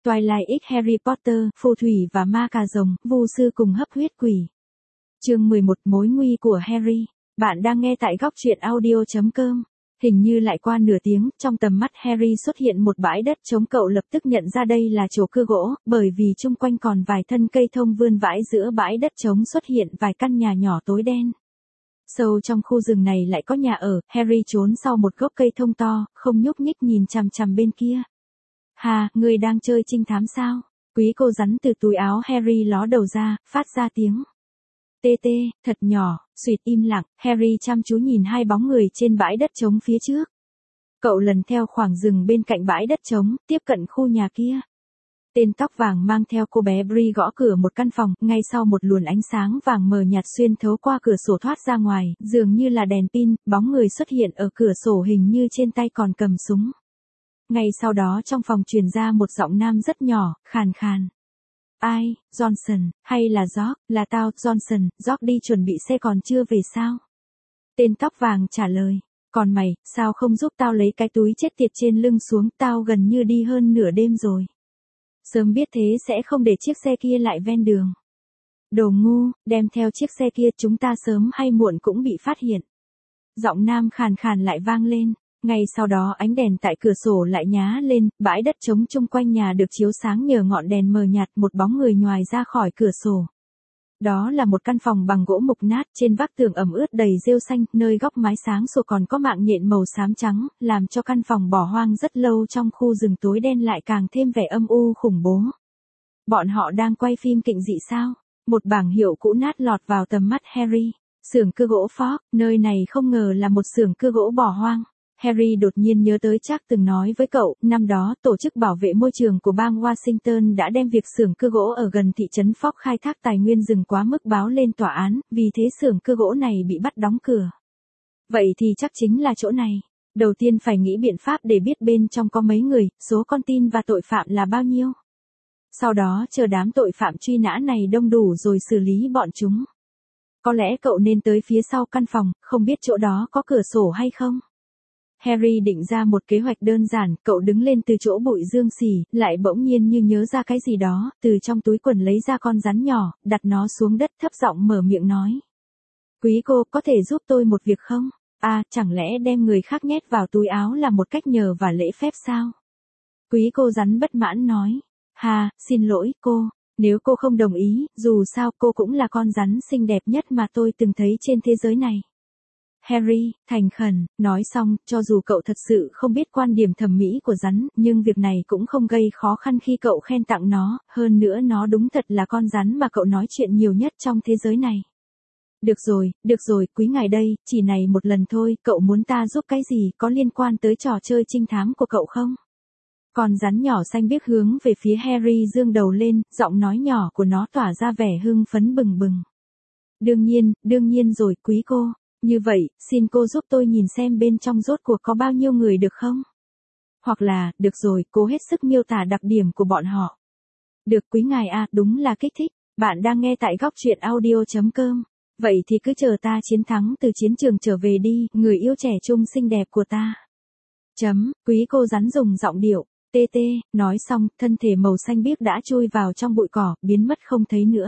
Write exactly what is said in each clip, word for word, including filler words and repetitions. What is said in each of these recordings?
Twilight X Harry Potter, phù thủy và ma cà rồng, vu sư cùng hấp huyết quỷ. Chương mười một Mối nguy của Harry. Bạn đang nghe tại góc truyện audio chấm com. Hình như lại qua nửa tiếng, trong tầm mắt Harry xuất hiện một bãi đất trống, cậu lập tức nhận ra đây là chỗ cưa gỗ, bởi vì chung quanh còn vài thân cây thông vươn vãi giữa bãi đất trống xuất hiện vài căn nhà nhỏ tối đen. Sâu trong khu rừng này lại có nhà ở, Harry trốn sau một gốc cây thông to, không nhúc nhích nhìn chằm chằm bên kia. Hà, người đang chơi trinh thám sao? Quý cô rắn từ túi áo Harry ló đầu ra, phát ra tiếng. Tê tê, thật nhỏ, suýt im lặng, Harry chăm chú nhìn hai bóng người trên bãi đất trống phía trước. Cậu lần theo khoảng rừng bên cạnh bãi đất trống, tiếp cận khu nhà kia. Tên tóc vàng mang theo cô bé Bree gõ cửa một căn phòng, ngay sau một luồng ánh sáng vàng mờ nhạt xuyên thấu qua cửa sổ thoát ra ngoài, dường như là đèn pin, bóng người xuất hiện ở cửa sổ hình như trên tay còn cầm súng. Ngay sau đó trong phòng truyền ra một giọng nam rất nhỏ, khàn khàn. Ai, Johnson, hay là George, là tao, Johnson, George đi chuẩn bị xe còn chưa về sao? Tên tóc vàng trả lời, còn mày, sao không giúp tao lấy cái túi chết tiệt trên lưng xuống, tao gần như đi hơn nửa đêm rồi. Sớm biết thế sẽ không để chiếc xe kia lại ven đường. Đồ ngu, đem theo chiếc xe kia chúng ta sớm hay muộn cũng bị phát hiện. Giọng nam khàn khàn lại vang lên. Ngay sau đó ánh đèn tại cửa sổ lại nhá lên, bãi đất trống chung quanh nhà được chiếu sáng nhờ ngọn đèn mờ nhạt, một bóng người nhoài ra khỏi cửa sổ. Đó là một căn phòng bằng gỗ mục nát, trên vách tường ẩm ướt đầy rêu xanh, nơi góc mái sáng sủa còn có mạng nhện màu xám trắng, làm cho căn phòng bỏ hoang rất lâu trong khu rừng tối đen lại càng thêm vẻ âm u khủng bố. Bọn họ đang quay phim kịch dị sao? Một bảng hiệu cũ nát lọt vào tầm mắt Harry. Xưởng cưa gỗ Ford, nơi này không ngờ là một xưởng cưa gỗ bỏ hoang. Harry đột nhiên nhớ tới Chuck từng nói với cậu, năm đó tổ chức bảo vệ môi trường của bang Washington đã đem việc xưởng cưa gỗ ở gần thị trấn Ford khai thác tài nguyên rừng quá mức báo lên tòa án, vì thế xưởng cưa gỗ này bị bắt đóng cửa. Vậy thì chắc chính là chỗ này. Đầu tiên phải nghĩ biện pháp để biết bên trong có mấy người, số con tin và tội phạm là bao nhiêu. Sau đó chờ đám tội phạm truy nã này đông đủ rồi xử lý bọn chúng. Có lẽ cậu nên tới phía sau căn phòng, không biết chỗ đó có cửa sổ hay không. Harry định ra một kế hoạch đơn giản, cậu đứng lên từ chỗ bụi dương xì, lại bỗng nhiên như nhớ ra cái gì đó, từ trong túi quần lấy ra con rắn nhỏ, đặt nó xuống đất thấp giọng mở miệng nói. Quý cô, có thể giúp tôi một việc không? À, chẳng lẽ đem người khác nhét vào túi áo là một cách nhờ và lễ phép sao? Quý cô rắn bất mãn nói. Hà, xin lỗi, cô. Nếu cô không đồng ý, dù sao cô cũng là con rắn xinh đẹp nhất mà tôi từng thấy trên thế giới này. Harry, thành khẩn, nói xong, cho dù cậu thật sự không biết quan điểm thẩm mỹ của rắn, nhưng việc này cũng không gây khó khăn khi cậu khen tặng nó, hơn nữa nó đúng thật là con rắn mà cậu nói chuyện nhiều nhất trong thế giới này. Được rồi, được rồi, quý ngài đây, chỉ này một lần thôi, cậu muốn ta giúp cái gì, có liên quan tới trò chơi trinh thám của cậu không? Con rắn nhỏ xanh biếc hướng về phía Harry dương đầu lên, giọng nói nhỏ của nó tỏa ra vẻ hưng phấn bừng bừng. Đương nhiên, đương nhiên rồi, quý cô. Như vậy, xin cô giúp tôi nhìn xem bên trong rốt cuộc có bao nhiêu người được không? Hoặc là, được rồi, cố hết sức miêu tả đặc điểm của bọn họ. Được quý ngài à, đúng là kích thích. Bạn đang nghe tại góc truyện audio chấm com. Vậy thì cứ chờ ta chiến thắng từ chiến trường trở về đi, người yêu trẻ trung xinh đẹp của ta. Chấm, quý cô rắn dùng giọng điệu, tê tê, nói xong, thân thể màu xanh biếc đã chui vào trong bụi cỏ, biến mất không thấy nữa.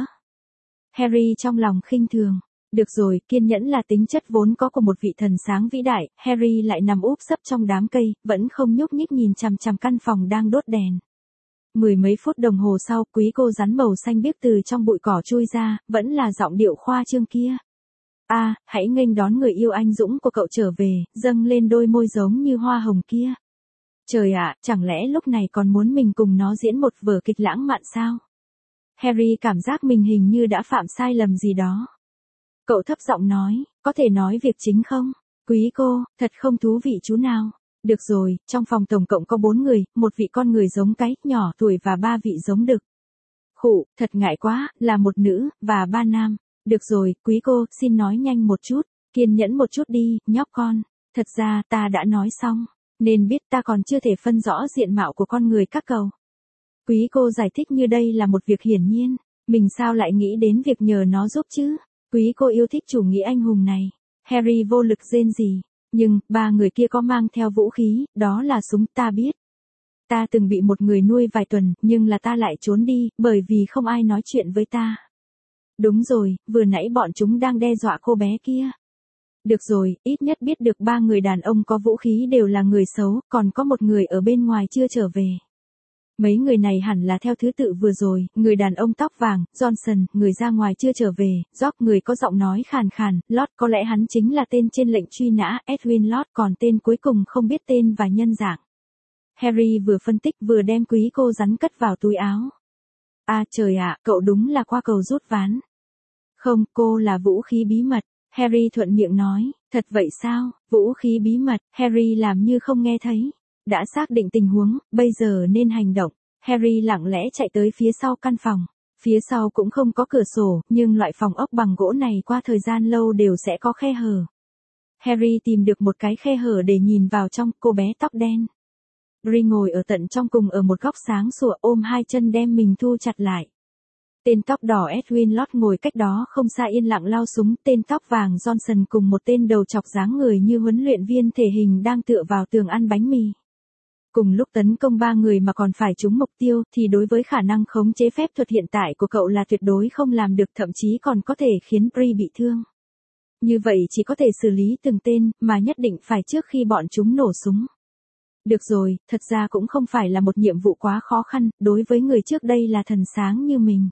Harry trong lòng khinh thường. Được rồi, kiên nhẫn là tính chất vốn có của một vị thần sáng vĩ đại, Harry lại nằm úp sấp trong đám cây, vẫn không nhúc nhích nhìn chằm chằm căn phòng đang đốt đèn. Mười mấy phút đồng hồ sau, quý cô rắn màu xanh biếc từ trong bụi cỏ chui ra, vẫn là giọng điệu khoa trương kia. À, hãy nghênh đón người yêu anh dũng của cậu trở về, dâng lên đôi môi giống như hoa hồng kia. Trời ạ, chẳng lẽ lúc này còn muốn mình cùng nó diễn một vở kịch lãng mạn sao? Harry cảm giác mình hình như đã phạm sai lầm gì đó. Cậu thấp giọng nói, có thể nói việc chính không? Quý cô, thật không thú vị chú nào. Được rồi, trong phòng tổng cộng có bốn người, một vị con người giống cái, nhỏ tuổi và ba vị giống đực. Khụ, thật ngại quá, là một nữ, và ba nam. Được rồi, quý cô, xin nói nhanh một chút, kiên nhẫn một chút đi, nhóc con. Thật ra, ta đã nói xong, nên biết ta còn chưa thể phân rõ diện mạo của con người các cậu. Quý cô giải thích như đây là một việc hiển nhiên, mình sao lại nghĩ đến việc nhờ nó giúp chứ? Quý cô yêu thích chủ nghĩa anh hùng này. Harry vô lực rên rỉ. Nhưng, ba người kia có mang theo vũ khí, đó là súng ta biết. Ta từng bị một người nuôi vài tuần, nhưng là ta lại trốn đi, bởi vì không ai nói chuyện với ta. Đúng rồi, vừa nãy bọn chúng đang đe dọa cô bé kia. Được rồi, ít nhất biết được ba người đàn ông có vũ khí đều là người xấu, còn có một người ở bên ngoài chưa trở về. Mấy người này hẳn là theo thứ tự vừa rồi, người đàn ông tóc vàng, Johnson, người ra ngoài chưa trở về, George, người có giọng nói khàn khàn, Lott, có lẽ hắn chính là tên trên lệnh truy nã, Edwin Lott, còn tên cuối cùng không biết tên và nhân dạng. Harry vừa phân tích vừa đem quý cô rắn cất vào túi áo. À trời ạ, cậu đúng là qua cầu rút ván. Không, cô là vũ khí bí mật, Harry thuận miệng nói, thật vậy sao, vũ khí bí mật, Harry làm như không nghe thấy. Đã xác định tình huống, bây giờ nên hành động. Harry lặng lẽ chạy tới phía sau căn phòng. Phía sau cũng không có cửa sổ, nhưng loại phòng ốc bằng gỗ này qua thời gian lâu đều sẽ có khe hở. Harry tìm được một cái khe hở để nhìn vào trong, cô bé tóc đen. Ri ngồi ở tận trong cùng ở một góc sáng sủa, ôm hai chân đem mình thu chặt lại. Tên tóc đỏ Edwin Lott ngồi cách đó không xa yên lặng lao súng, tên tóc vàng Johnson cùng một tên đầu chọc dáng người như huấn luyện viên thể hình đang tựa vào tường ăn bánh mì. Cùng lúc tấn công ba người mà còn phải trúng mục tiêu, thì đối với khả năng khống chế phép thuật hiện tại của cậu là tuyệt đối không làm được, thậm chí còn có thể khiến Bree bị thương. Như vậy chỉ có thể xử lý từng tên, mà nhất định phải trước khi bọn chúng nổ súng. Được rồi, thật ra cũng không phải là một nhiệm vụ quá khó khăn, đối với người trước đây là thần sáng như mình.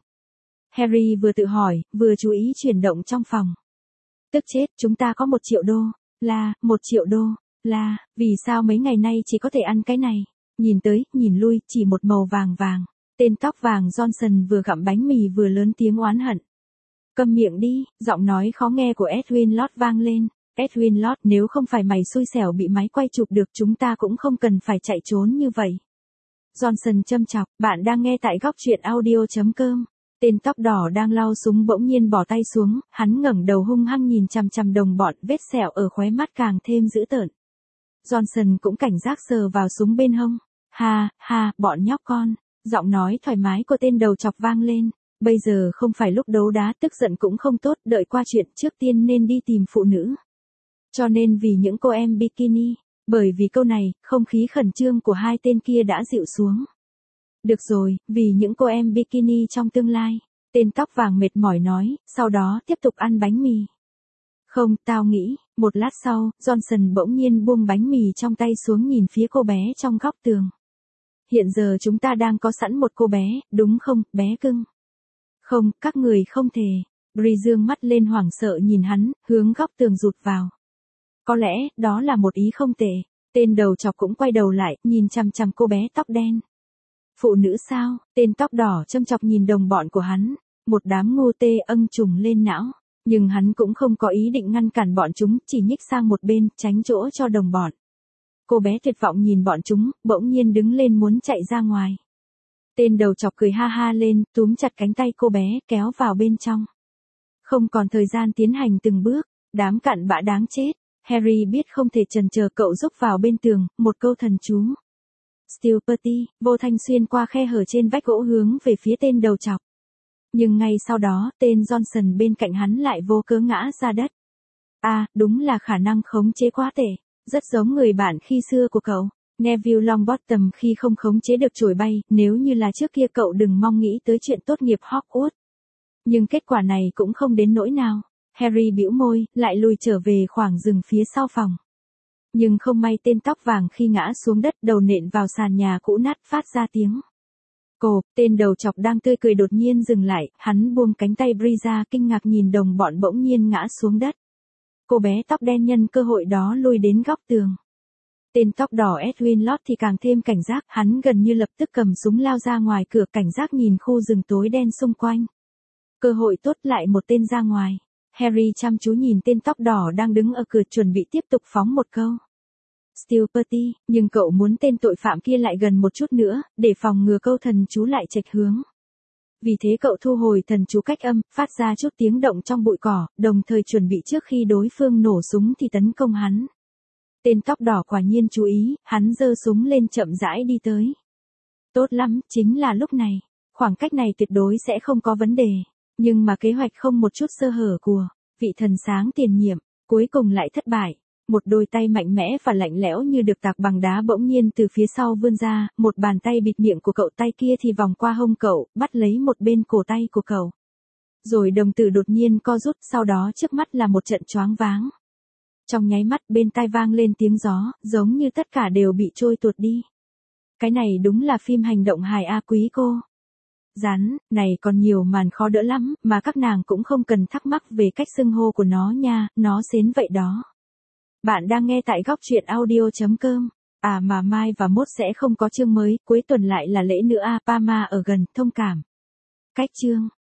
Harry vừa tự hỏi, vừa chú ý chuyển động trong phòng. Tức chết, chúng ta có một triệu đô. Là, một triệu đô. Là, vì sao mấy ngày nay chỉ có thể ăn cái này? Nhìn tới, nhìn lui, chỉ một màu vàng vàng. Tên tóc vàng Johnson vừa gặm bánh mì vừa lớn tiếng oán hận. Câm miệng đi, giọng nói khó nghe của Edwin Lott vang lên. Edwin Lott, nếu không phải mày xui xẻo bị máy quay chụp được chúng ta cũng không cần phải chạy trốn như vậy. Johnson châm chọc, bạn đang nghe tại góc truyện audio chấm com. Tên tóc đỏ đang lau súng bỗng nhiên bỏ tay xuống, hắn ngẩng đầu hung hăng nhìn chằm chằm đồng bọn, vết sẹo ở khóe mắt càng thêm dữ tợn. Johnson cũng cảnh giác sờ vào súng bên hông. Ha, ha, bọn nhóc con. Giọng nói thoải mái của tên đầu chọc vang lên. Bây giờ không phải lúc đấu đá, tức giận cũng không tốt, đợi qua chuyện trước tiên nên đi tìm phụ nữ. Cho nên vì những cô em bikini. Bởi vì câu này, không khí khẩn trương của hai tên kia đã dịu xuống. Được rồi, vì những cô em bikini trong tương lai. Tên tóc vàng mệt mỏi nói, sau đó tiếp tục ăn bánh mì. Không, tao nghĩ, một lát sau, Johnson bỗng nhiên buông bánh mì trong tay xuống nhìn phía cô bé trong góc tường. Hiện giờ chúng ta đang có sẵn một cô bé, đúng không, bé cưng? Không, các người không thể. Bree dương mắt lên hoảng sợ nhìn hắn, hướng góc tường rụt vào. Có lẽ, đó là một ý không tệ. Tên đầu chọc cũng quay đầu lại, nhìn chằm chằm cô bé tóc đen. Phụ nữ sao? Tên tóc đỏ châm chọc nhìn đồng bọn của hắn. Một đám ngu tê âng trùng lên não. Nhưng hắn cũng không có ý định ngăn cản bọn chúng, chỉ nhích sang một bên, tránh chỗ cho đồng bọn. Cô bé tuyệt vọng nhìn bọn chúng, bỗng nhiên đứng lên muốn chạy ra ngoài. Tên đầu chọc cười ha ha lên, túm chặt cánh tay cô bé, kéo vào bên trong. Không còn thời gian tiến hành từng bước, đám cặn bã đáng chết. Harry biết không thể chần chờ, cậu rúc vào bên tường, một câu thần chú. Stupidity, vô thanh xuyên qua khe hở trên vách gỗ hướng về phía tên đầu chọc. Nhưng ngay sau đó, tên Johnson bên cạnh hắn lại vô cớ ngã ra đất. À, đúng là khả năng khống chế quá tệ. Rất giống người bạn khi xưa của cậu, Neville Longbottom khi không khống chế được chổi bay, nếu như là trước kia cậu đừng mong nghĩ tới chuyện tốt nghiệp Hogwarts. Nhưng kết quả này cũng không đến nỗi nào. Harry bĩu môi, lại lùi trở về khoảng rừng phía sau phòng. Nhưng không may tên tóc vàng khi ngã xuống đất đầu nện vào sàn nhà cũ nát phát ra tiếng. Cô, tên đầu chọc đang tươi cười đột nhiên dừng lại, hắn buông cánh tay Bree ra kinh ngạc nhìn đồng bọn bỗng nhiên ngã xuống đất. Cô bé tóc đen nhân cơ hội đó lui đến góc tường. Tên tóc đỏ Edwin Lott thì càng thêm cảnh giác, hắn gần như lập tức cầm súng lao ra ngoài cửa cảnh giác nhìn khu rừng tối đen xung quanh. Cơ hội tốt lại một tên ra ngoài. Harry chăm chú nhìn tên tóc đỏ đang đứng ở cửa chuẩn bị tiếp tục phóng một câu. Stupidity, nhưng cậu muốn tên tội phạm kia lại gần một chút nữa, để phòng ngừa câu thần chú lại chệch hướng. Vì thế cậu thu hồi thần chú cách âm, phát ra chút tiếng động trong bụi cỏ, đồng thời chuẩn bị trước khi đối phương nổ súng thì tấn công hắn. Tên tóc đỏ quả nhiên chú ý, hắn giơ súng lên chậm rãi đi tới. Tốt lắm, chính là lúc này. Khoảng cách này tuyệt đối sẽ không có vấn đề. Nhưng mà kế hoạch không một chút sơ hở của vị thần sáng tiền nhiệm, cuối cùng lại thất bại. Một đôi tay mạnh mẽ và lạnh lẽo như được tạc bằng đá bỗng nhiên từ phía sau vươn ra, một bàn tay bịt miệng của cậu, tay kia thì vòng qua hông cậu, bắt lấy một bên cổ tay của cậu. Rồi đồng tử đột nhiên co rút, sau đó trước mắt là một trận choáng váng. Trong nháy mắt bên tai vang lên tiếng gió, giống như tất cả đều bị trôi tuột đi. Cái này đúng là phim hành động hài A quý cô. Rắn, này còn nhiều màn khó đỡ lắm, mà các nàng cũng không cần thắc mắc về cách xưng hô của nó nha, nó xến vậy đó. Bạn đang nghe tại góc truyện audio chấm com. À mà mai và mốt sẽ không có chương mới, cuối tuần lại là lễ nữa a, Pama ở gần, thông cảm. Cách chương.